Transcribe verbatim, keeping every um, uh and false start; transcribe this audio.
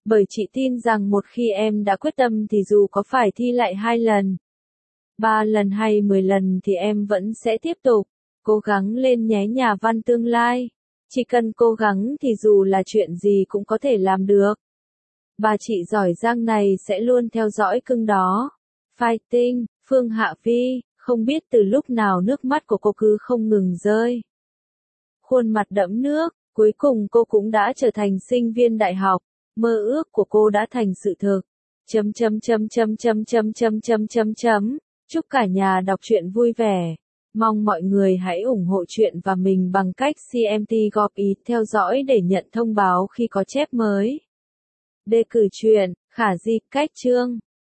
Bởi chị tin rằng một khi em đã quyết tâm thì dù có phải thi lại hai lần, ba lần hay mười lần thì em vẫn sẽ tiếp tục. Cố gắng lên nhé nhà văn tương lai. Chỉ cần cố gắng thì dù là chuyện gì cũng có thể làm được. Bà chị giỏi giang này sẽ luôn theo dõi cưng đó. Fighting, Phương Hạ Vi, không biết từ lúc nào nước mắt của cô cứ không ngừng rơi. Khuôn mặt đẫm nước, cuối cùng cô cũng đã trở thành sinh viên đại học. Mơ ước của cô đã thành sự thực. Chấm chấm chấm chấm chấm chấm chấm chấm chấm chấm. Chúc cả nhà đọc truyện vui vẻ. Mong mọi người hãy ủng hộ truyện và mình bằng cách xê em tê góp ý theo dõi để nhận thông báo khi có chép mới. Đề cử truyện, khả di cách chương.